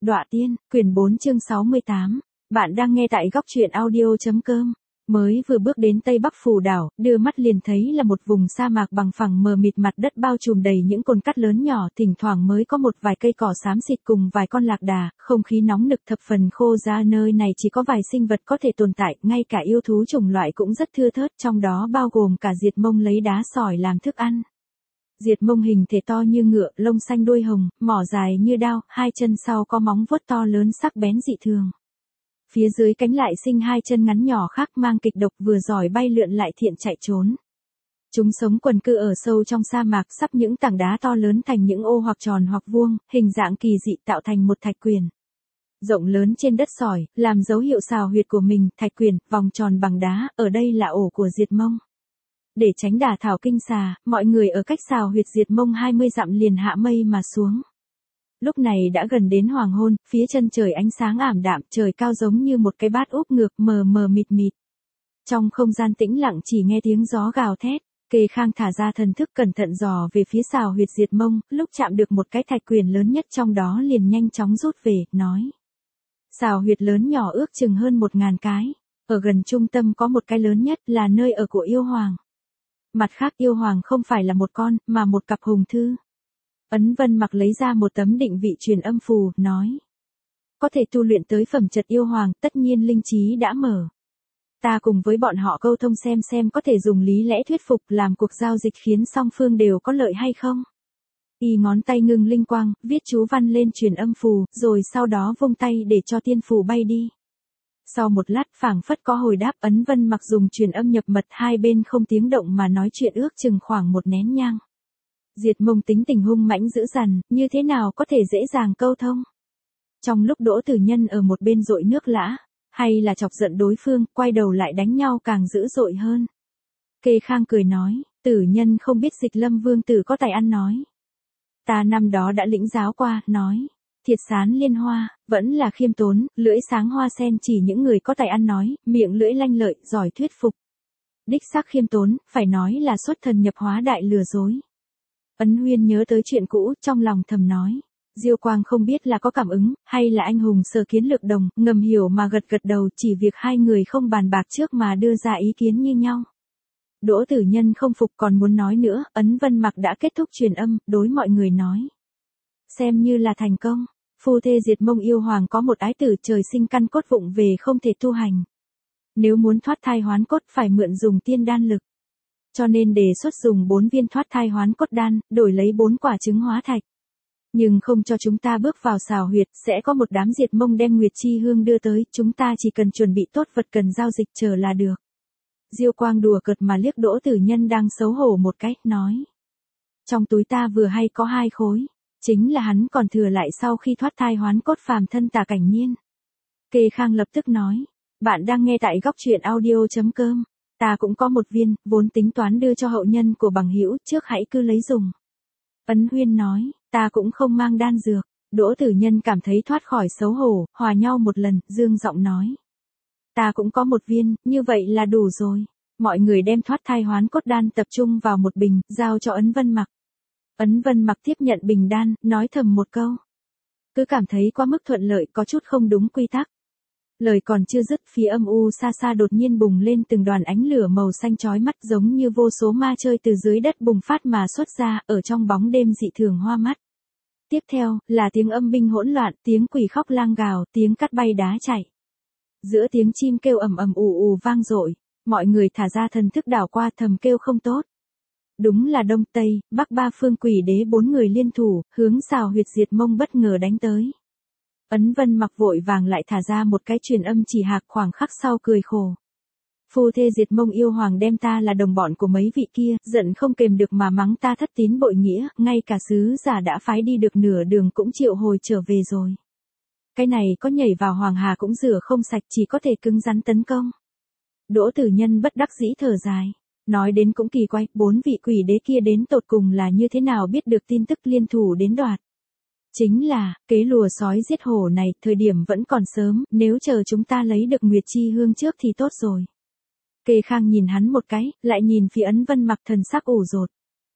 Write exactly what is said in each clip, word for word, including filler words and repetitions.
Đọa tiên, quyển bốn chương sáu mươi tám. Bạn đang nghe tại góc truyện audio.com. Mới vừa bước đến Tây Bắc Phù đảo, đưa mắt liền thấy là một vùng sa mạc bằng phẳng mờ mịt, mặt đất bao trùm đầy những cồn cát lớn nhỏ, thỉnh thoảng mới có một vài cây cỏ xám xịt cùng vài con lạc đà, không khí nóng nực thập phần khô ra, nơi này chỉ có vài sinh vật có thể tồn tại, ngay cả yêu thú chủng loại cũng rất thưa thớt, trong đó bao gồm cả diệt mông lấy đá sỏi làm thức ăn. Diệt mông hình thể to như ngựa, lông xanh đuôi hồng, mỏ dài như đao, hai chân sau có móng vuốt to lớn sắc bén dị thường. Phía dưới cánh lại sinh hai chân ngắn nhỏ khác mang kịch độc, vừa giỏi bay lượn lại thiện chạy trốn. Chúng sống quần cư ở sâu trong sa mạc, sắp những tảng đá to lớn thành những ô hoặc tròn hoặc vuông, hình dạng kỳ dị tạo thành một thạch quyền rộng lớn trên đất sỏi, làm dấu hiệu xào huyệt của mình. Thạch quyền, vòng tròn bằng đá, ở đây là ổ của diệt mông. Để tránh đả thảo kinh xà, mọi người ở cách xào huyệt diệt mông hai mươi dặm liền hạ mây mà xuống. Lúc này đã gần đến hoàng hôn, phía chân trời ánh sáng ảm đạm, trời cao giống như một cái bát úp ngược, mờ mờ mịt mịt. Trong không gian tĩnh lặng chỉ nghe tiếng gió gào thét. Kề Khang thả ra thần thức cẩn thận dò về phía xào huyệt diệt mông, lúc chạm được một cái thạch quyền lớn nhất trong đó liền nhanh chóng rút về, nói. Xào huyệt lớn nhỏ ước chừng hơn một ngàn cái. Ở gần trung tâm có một cái lớn nhất, là nơi ở của yêu hoàng. Mặt khác yêu hoàng không phải là một con, mà một cặp hùng thư. Ấn Vân Mặc lấy ra một tấm định vị truyền âm phù, nói. Có thể tu luyện tới phẩm chất yêu hoàng, tất nhiên linh trí đã mở. Ta cùng với bọn họ câu thông xem xem có thể dùng lý lẽ thuyết phục làm cuộc giao dịch khiến song phương đều có lợi hay không. Y ngón tay ngưng linh quang, viết chú văn lên truyền âm phù, rồi sau đó vung tay để cho tiên phù bay đi. Sau một lát phảng phất có hồi đáp, Ấn Vân Mặc dùng truyền âm nhập mật, hai bên không tiếng động mà nói chuyện ước chừng khoảng một nén nhang. Diệt mông tính tình hung mãnh dữ dằn, như thế nào có thể dễ dàng câu thông. Trong lúc Đỗ Tử Nhân ở một bên dội nước lã, hay là chọc giận đối phương, quay đầu lại đánh nhau càng dữ dội hơn. Kề Khang cười nói, Tử Nhân không biết Dịch Lâm Vương tử có tài ăn nói. Ta năm đó đã lĩnh giáo qua, nói. Thiệt sán liên hoa, vẫn là khiêm tốn, lưỡi sáng hoa sen chỉ những người có tài ăn nói, miệng lưỡi lanh lợi, giỏi thuyết phục. Đích xác khiêm tốn, phải nói là xuất thần nhập hóa đại lừa dối. Ấn Huyên nhớ tới chuyện cũ, trong lòng thầm nói. Diêu Quang không biết là có cảm ứng, hay là anh hùng Sở Kiến Lược đồng, ngầm hiểu mà gật gật đầu, chỉ việc hai người không bàn bạc trước mà đưa ra ý kiến như nhau. Đỗ Tử Nhân không phục còn muốn nói nữa, Ấn Vân Mặc đã kết thúc truyền âm, đối mọi người nói. Xem như là thành công. Phu thê diệt mông yêu hoàng có một ái tử, trời sinh căn cốt vụng về không thể tu hành. Nếu muốn thoát thai hoán cốt phải mượn dùng tiên đan lực. Cho nên đề xuất dùng bốn viên thoát thai hoán cốt đan, đổi lấy bốn quả trứng hóa thạch. Nhưng không cho chúng ta bước vào xào huyệt, sẽ có một đám diệt mông đem Nguyệt Chi Hương đưa tới, chúng ta chỉ cần chuẩn bị tốt vật cần giao dịch chờ là được. Diêu Quang đùa cợt mà liếc Đỗ Tử Nhân đang xấu hổ một cách, nói. Trong túi ta vừa hay có hai khối. Chính là hắn còn thừa lại sau khi thoát thai hoán cốt phàm thân Tả Cảnh Niên. Kề Khang lập tức nói. Bạn đang nghe tại góc truyện audio.com. Ta cũng có một viên, vốn tính toán đưa cho hậu nhân của bằng hữu, trước hãy cứ lấy dùng. Ấn Huyên nói. Ta cũng không mang đan dược. Đỗ Tử Nhân cảm thấy thoát khỏi xấu hổ, hòa nhau một lần, dương giọng nói. Ta cũng có một viên, như vậy là đủ rồi. Mọi người đem thoát thai hoán cốt đan tập trung vào một bình, giao cho Ấn Vân Mặc. Ấn Vân Mặc tiếp nhận bình đan, nói thầm một câu. Cứ cảm thấy quá mức thuận lợi, có chút không đúng quy tắc. Lời còn chưa dứt, phía âm u xa xa đột nhiên bùng lên từng đoàn ánh lửa màu xanh chói mắt, giống như vô số ma chơi từ dưới đất bùng phát mà xuất ra, ở trong bóng đêm dị thường hoa mắt. Tiếp theo, là tiếng âm binh hỗn loạn, tiếng quỷ khóc lang gào, tiếng cát bay đá chạy. Giữa tiếng chim kêu ầm ầm ù ù vang dội, mọi người thả ra thần thức đảo qua, thầm kêu không tốt. Đúng là Đông Tây, Bắc ba phương quỷ đế bốn người liên thủ, hướng xào huyệt diệt mông bất ngờ đánh tới. Ấn Vân Mặc vội vàng lại thả ra một cái truyền âm chỉ hạc, khoảng khắc sau cười khổ. Phu thê diệt mông yêu hoàng đem ta là đồng bọn của mấy vị kia, giận không kềm được mà mắng ta thất tín bội nghĩa, ngay cả sứ giả đã phái đi được nửa đường cũng triệu hồi trở về rồi. Cái này có nhảy vào hoàng hà cũng rửa không sạch, chỉ có thể cứng rắn tấn công. Đỗ Tử Nhân bất đắc dĩ thở dài. Nói đến cũng kỳ quái, bốn vị quỷ đế kia đến tột cùng là như thế nào biết được tin tức liên thủ đến đoạt. Chính là, kế lùa sói giết hổ này, thời điểm vẫn còn sớm, nếu chờ chúng ta lấy được Nguyệt Chi Hương trước thì tốt rồi. Kề Khang nhìn hắn một cái, lại nhìn phía Ấn Vân Mặc thần sắc ủ rột.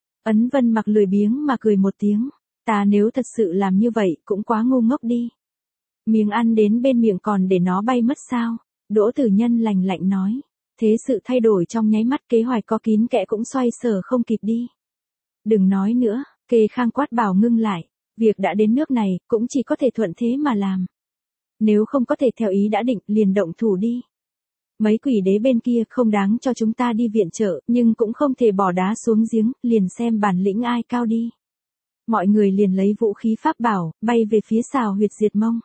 Ấn Vân Mặc lười biếng mà cười một tiếng. Ta nếu thật sự làm như vậy, cũng quá ngu ngốc đi. Miếng ăn đến bên miệng còn để nó bay mất sao? Đỗ Tử Nhân lạnh lạnh nói. Thế sự thay đổi trong nháy mắt, kế hoạch có kín kẽ cũng xoay sở không kịp đi. Đừng nói nữa, Kề Khang quát bảo ngưng lại. Việc đã đến nước này, cũng chỉ có thể thuận thế mà làm. Nếu không có thể theo ý đã định, liền động thủ đi. Mấy quỷ đế bên kia không đáng cho chúng ta đi viện trợ, nhưng cũng không thể bỏ đá xuống giếng, liền xem bản lĩnh ai cao đi. Mọi người liền lấy vũ khí pháp bảo, bay về phía Sào Huyệt diệt Mông.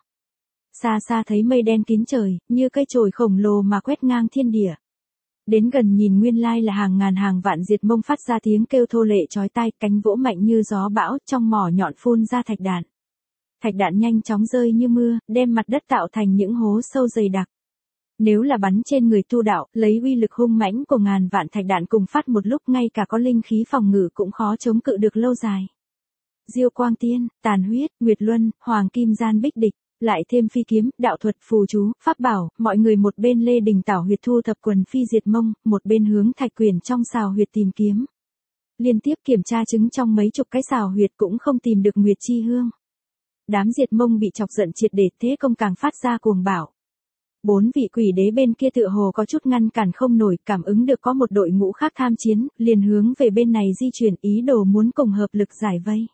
Xa xa thấy mây đen kín trời, như cây chổi khổng lồ mà quét ngang thiên địa. Đến gần nhìn nguyên lai là hàng ngàn hàng vạn diệt Mông phát ra tiếng kêu thô lệ chói tai, cánh vỗ mạnh như gió bão, trong mỏ nhọn phun ra thạch đạn. Thạch đạn nhanh chóng rơi như mưa, đem mặt đất tạo thành những hố sâu dày đặc. Nếu là bắn trên người tu đạo, lấy uy lực hung mãnh của ngàn vạn thạch đạn cùng phát một lúc, ngay cả có linh khí phòng ngự cũng khó chống cự được lâu dài. Diêu Quang Tiên, Tàn Huyết, Nguyệt Luân, Hoàng Kim Gian Bích Địch, lại thêm phi kiếm, đạo thuật, phù chú, pháp bảo, mọi người một bên lê đình tảo huyệt thu thập quần phi diệt Mông, một bên hướng thạch quyển trong Sào Huyệt tìm kiếm. Liên tiếp kiểm tra chứng trong mấy chục cái Sào Huyệt cũng không tìm được Nguyệt Chi Hương. Đám diệt Mông bị chọc giận triệt để, thế công càng phát ra cuồng bạo. Bốn vị quỷ đế bên kia tựa hồ có chút ngăn cản không nổi, cảm ứng được có một đội ngũ khác tham chiến, liền hướng về bên này di chuyển, ý đồ muốn cùng hợp lực giải vây.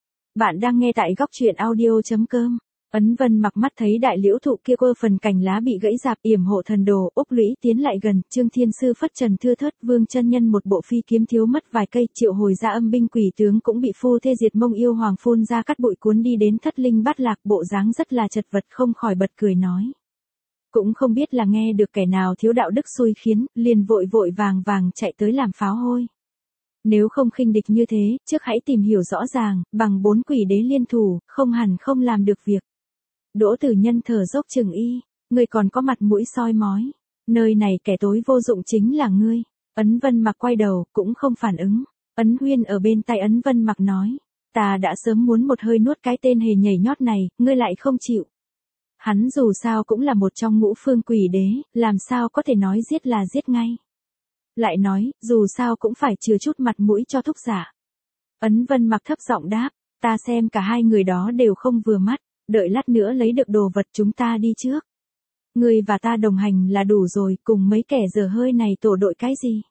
Bạn đang nghe tại góc truyện audio chấm com. Ấn Vân Mặc mắt thấy đại liễu thụ kia quơ phần cành lá bị gãy rạp, yểm hộ thần đồ, Úc Lũy tiến lại gần, Trương Thiên Sư phất trần thưa thớt, Vương chân nhân một bộ phi kiếm thiếu mất vài cây, triệu hồi ra âm binh quỷ tướng cũng bị phu thê diệt Mông yêu hoàng phun ra cắt bụi cuốn đi đến thất linh bát lạc, bộ dáng rất là chật vật, không khỏi bật cười nói. Cũng không biết là nghe được kẻ nào thiếu đạo đức xui khiến, liền vội vội vàng vàng chạy tới làm pháo hôi. Nếu không khinh địch như thế, trước hãy tìm hiểu rõ ràng, bằng bốn quỷ đế liên thủ, không hẳn không làm được việc. Đỗ Tử Nhân thở dốc chừng y, ngươi còn có mặt mũi soi mói. Nơi này kẻ tối vô dụng chính là ngươi. Ấn Vân Mặc quay đầu, cũng không phản ứng. Ấn Huyên ở bên tay Ấn Vân Mặc nói, ta đã sớm muốn một hơi nuốt cái tên hề nhảy nhót này, ngươi lại không chịu. Hắn dù sao cũng là một trong ngũ phương quỷ đế, làm sao có thể nói giết là giết ngay. Lại nói, dù sao cũng phải chừa chút mặt mũi cho thúc giả. Ấn Vân Mặc thấp giọng đáp, ta xem cả hai người đó đều không vừa mắt, đợi lát nữa lấy được đồ vật chúng ta đi trước. Ngươi và ta đồng hành là đủ rồi, cùng mấy kẻ dở hơi này tổ đội cái gì.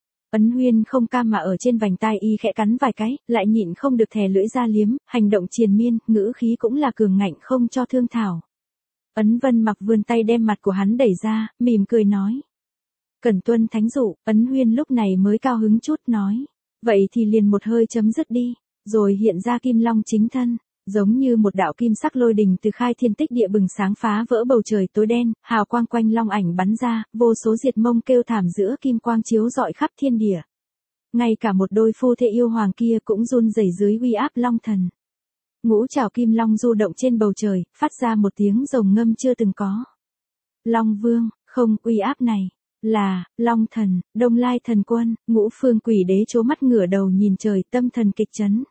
Ấn Huyên không cam mà ở trên vành tai y khẽ cắn vài cái, lại nhịn không được thè lưỡi ra liếm, hành động triền miên, ngữ khí cũng là cường ngạnh không cho thương thảo. Ấn Vân Mặc vươn tay đem mặt của hắn đẩy ra, mỉm cười nói. Cẩn tuân thánh dụ, Ấn Huyên lúc này mới cao hứng chút nói. Vậy thì liền một hơi chấm dứt đi, rồi hiện ra kim long chính thân, giống như một đạo kim sắc lôi đình từ khai thiên tích địa bừng sáng phá vỡ bầu trời tối đen, hào quang quanh long ảnh bắn ra, vô số diệt Mông kêu thảm giữa kim quang chiếu rọi khắp thiên địa. Ngay cả một đôi phu thê yêu hoàng kia cũng run rẩy dưới uy áp long thần. Ngũ trảo kim long du động trên bầu trời, phát ra một tiếng rồng ngâm chưa từng có. Long Vương, không, uy áp này là Long Thần, Đông Lai Thần Quân. Ngũ phương quỷ đế trố mắt ngửa đầu nhìn trời, tâm thần kịch chấn.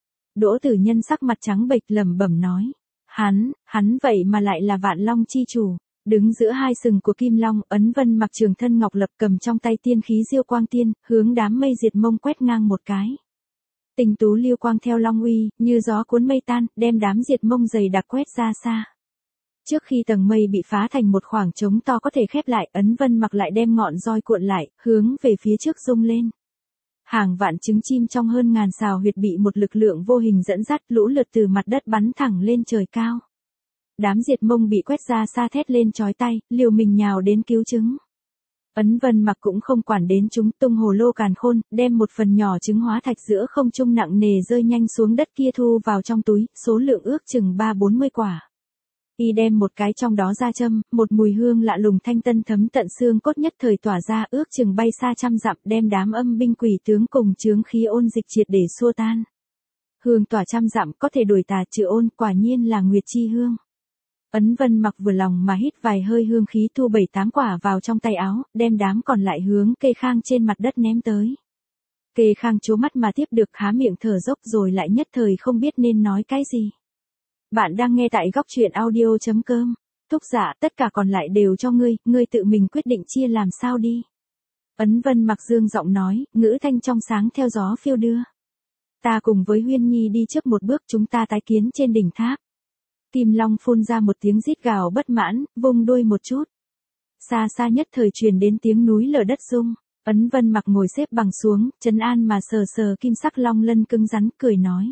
Đỗ Tử Nhân sắc mặt trắng bệch lẩm bẩm nói, hắn, hắn vậy mà lại là Vạn Long chi chủ. Đứng giữa hai sừng của Kim Long, Ấn Vân Mặc trường thân ngọc lập cầm trong tay tiên khí Diêu Quang Tiên, hướng đám mây diệt Mông quét ngang một cái. Tình tú liêu quang theo long uy, như gió cuốn mây tan, đem đám diệt Mông dày đặc quét ra xa. Trước khi tầng mây bị phá thành một khoảng trống to có thể khép lại, Ấn Vân Mặc lại đem ngọn roi cuộn lại, hướng về phía trước rung lên. Hàng vạn trứng chim trong hơn ngàn Sào Huyệt bị một lực lượng vô hình dẫn dắt, lũ lượt từ mặt đất bắn thẳng lên trời cao. Đám diệt Mông bị quét ra xa thét lên chói tai, liều mình nhào đến cứu trứng. Ấn Vân Mặc cũng không quản đến chúng, tung hồ lô càn khôn, đem một phần nhỏ trứng hóa thạch giữa không trung nặng nề rơi nhanh xuống đất kia thu vào trong túi, số lượng ước chừng ba bốn mươi quả. Y đem một cái trong đó ra châm, một mùi hương lạ lùng thanh tân thấm tận xương cốt nhất thời tỏa ra, ước chừng bay xa trăm dặm, đem đám âm binh quỷ tướng cùng chướng khí ôn dịch triệt để xua tan. Hương tỏa trăm dặm có thể đuổi tà trừ ôn, quả nhiên là Nguyệt Chi Hương. Ấn Vân Mặc vừa lòng mà hít vài hơi hương khí, thu bảy tám quả vào trong tay áo, đem đám còn lại hướng Kề Khang trên mặt đất ném tới. Kề Khang trố mắt mà tiếp được, há miệng thở dốc rồi lại nhất thời không biết nên nói cái gì. Bạn đang nghe tại góc truyện audio chấm com. Thúc giả, tất cả còn lại đều cho ngươi, ngươi tự mình quyết định chia làm sao đi. Ấn Vân Mặc dương giọng nói, ngữ thanh trong sáng theo gió phiêu đưa. Ta cùng với Huyên Nhi đi trước một bước, chúng ta tái kiến trên đỉnh tháp. Kim Long phun ra một tiếng rít gào bất mãn, vung đuôi một chút. Xa xa nhất thời truyền đến tiếng núi lở đất rung. Ấn Vân Mặc ngồi xếp bằng xuống, trấn an mà sờ sờ kim sắc long lân cứng rắn, cười nói.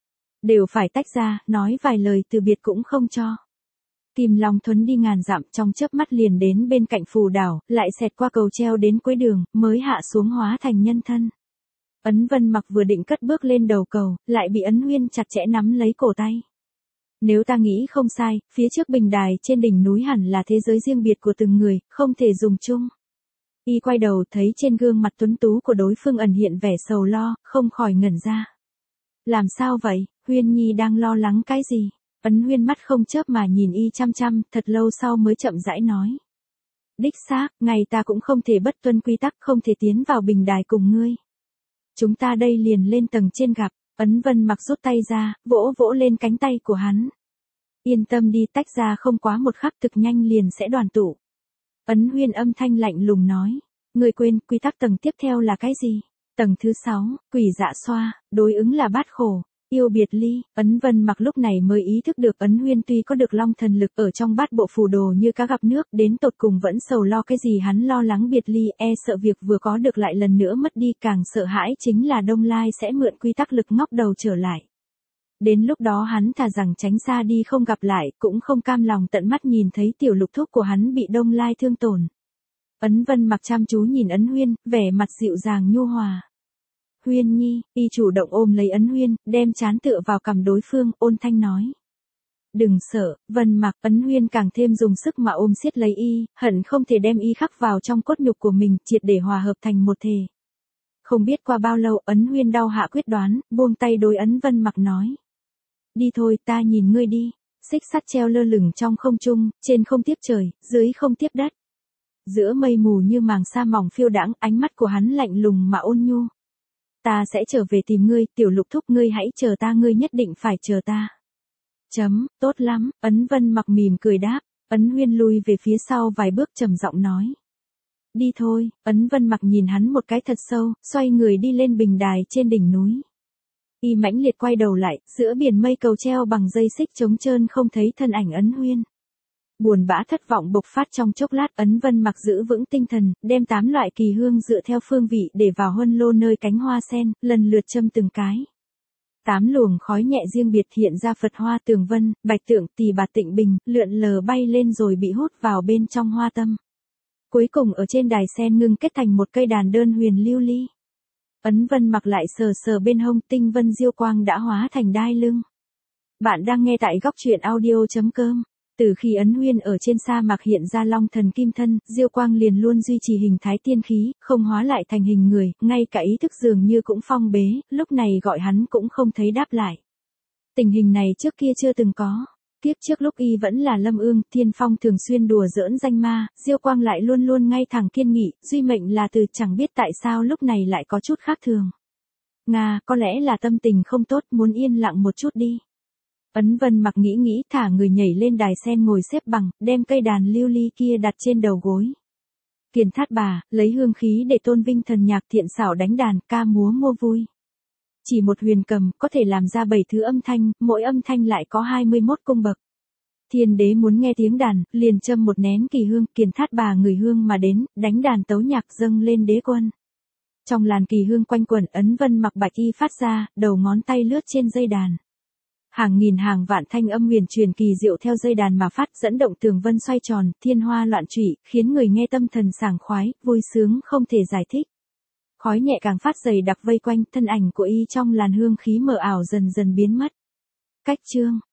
Đều phải tách ra, nói vài lời từ biệt cũng không cho. Kim Long thuấn đi ngàn dặm, trong chớp mắt liền đến bên cạnh phù đảo, lại xẹt qua cầu treo đến cuối đường, mới hạ xuống hóa thành nhân thân. Ấn Vân Mặc vừa định cất bước lên đầu cầu, lại bị Ấn Huyên chặt chẽ nắm lấy cổ tay. Nếu ta nghĩ không sai, phía trước bình đài trên đỉnh núi hẳn là thế giới riêng biệt của từng người, không thể dùng chung. Y quay đầu thấy trên gương mặt tuấn tú của đối phương ẩn hiện vẻ sầu lo, không khỏi ngẩn ra. Làm sao vậy, Huyên Nhi đang lo lắng cái gì? Ấn Huyên mắt không chớp mà nhìn Y chăm chăm, thật lâu sau mới chậm rãi nói. Đích xác, ngày ta cũng không thể bất tuân quy tắc, không thể tiến vào bình đài cùng ngươi. Chúng ta đây liền lên tầng trên gặp. Ấn Vân Mặc rút tay ra, vỗ vỗ lên cánh tay của hắn. Yên tâm đi, tách ra không quá một khắc, thực nhanh liền sẽ đoàn tụ. Ấn Huyên âm thanh lạnh lùng nói. Người quên, quy tắc tầng tiếp theo là cái gì? Tầng thứ sáu, quỷ dạ xoa, đối ứng là bát khổ, yêu biệt ly. Ấn Vân Mặc lúc này mới ý thức được Ấn Huyên tuy có được long thần lực ở trong bát bộ phù đồ như cá gặp nước, đến tột cùng vẫn sầu lo cái gì. Hắn lo lắng biệt ly, e sợ việc vừa có được lại lần nữa mất đi, càng sợ hãi chính là Đông Lai sẽ mượn quy tắc lực ngóc đầu trở lại. Đến lúc đó hắn thà rằng tránh xa đi không gặp lại, cũng không cam lòng tận mắt nhìn thấy tiểu lục thúc của hắn bị Đông Lai thương tổn. Ấn Vân Mặc chăm chú nhìn Ấn Huyên, vẻ mặt dịu dàng nhu hòa. Huyên Nhi, Y chủ động ôm lấy Ấn Huyên, đem trán tựa vào cằm đối phương, ôn thanh nói. Đừng sợ, Vân Mặc. Ấn Huyên càng thêm dùng sức mà ôm siết lấy Y, hận không thể đem Y khắc vào trong cốt nhục của mình, triệt để hòa hợp thành một thể. Không biết qua bao lâu, Ấn Huyên đau hạ quyết đoán, buông tay đối Ấn Vân Mặc nói. Đi thôi, ta nhìn ngươi đi. Xích sắt treo lơ lửng trong không trung, trên không tiếp trời, dưới không tiếp đất. Giữa mây mù như màng sa mỏng phiêu đãng, ánh mắt của hắn lạnh lùng mà ôn nhu. Ta sẽ trở về tìm ngươi, tiểu lục thúc, ngươi hãy chờ ta, ngươi nhất định phải chờ ta. Chấm, tốt lắm. Ấn Vân Mặc mỉm cười đáp. Ấn Huyên lui về phía sau vài bước trầm giọng nói. Đi thôi. Ấn Vân Mặc nhìn hắn một cái thật sâu, xoay người đi lên bình đài trên đỉnh núi. Y mãnh liệt quay đầu lại, giữa biển mây cầu treo bằng dây xích trống trơn không thấy thân ảnh Ấn Huyên. Buồn bã thất vọng bộc phát trong chốc lát. Ấn Vân Mặc giữ vững tinh thần, đem tám loại kỳ hương dựa theo phương vị để vào huân lô nơi cánh hoa sen, lần lượt châm từng cái. Tám luồng khói nhẹ riêng biệt hiện ra, Phật hoa, tường vân, bạch tượng, tỳ bà, tịnh bình, lượn lờ bay lên rồi bị hút vào bên trong hoa tâm. Cuối cùng ở trên đài sen ngưng kết thành một cây đàn đơn huyền lưu ly. Ấn Vân Mặc lại sờ sờ bên hông, tinh vân diêu quang đã hóa thành đai lưng. Bạn đang nghe tại góc truyện audio chấm com. Từ khi Ấn Huyên ở trên sa mạc hiện ra long thần kim thân, diêu quang liền luôn duy trì hình thái tiên khí, không hóa lại thành hình người, ngay cả ý thức dường như cũng phong bế, lúc này gọi hắn cũng không thấy đáp lại. Tình hình này trước kia chưa từng có. Tiếp trước lúc Y vẫn là Lâm Ương, Thiên Phong thường xuyên đùa giỡn danh ma, diêu quang lại luôn luôn ngay thẳng kiên nghị, duy mệnh là từ, chẳng biết tại sao lúc này lại có chút khác thường. Nga, có lẽ là tâm tình không tốt, muốn yên lặng một chút đi. Ấn Vân Mặc nghĩ nghĩ, thả người nhảy lên đài sen ngồi xếp bằng, đem cây đàn lưu ly kia đặt trên đầu gối. Kiền Thát Bà, lấy hương khí để tôn vinh thần nhạc, thiện xảo đánh đàn, ca múa mua vui. Chỉ một huyền cầm, có thể làm ra bảy thứ âm thanh, mỗi âm thanh lại có hai mươi mốt cung bậc. Thiên đế muốn nghe tiếng đàn, liền châm một nén kỳ hương, Kiền Thát Bà người hương mà đến, đánh đàn tấu nhạc dâng lên đế quân. Trong làn kỳ hương quanh quẩn, Ấn Vân Mặc bạch y phát ra, đầu ngón tay lướt trên dây đàn. Hàng nghìn hàng vạn thanh âm huyền truyền kỳ diệu theo dây đàn mà phát, dẫn động tường vân xoay tròn, thiên hoa loạn trụy, khiến người nghe tâm thần sảng khoái, vui sướng không thể giải thích. Khói nhẹ càng phát dày đặc vây quanh, thân ảnh của Y trong làn hương khí mờ ảo dần dần biến mất. Cách chương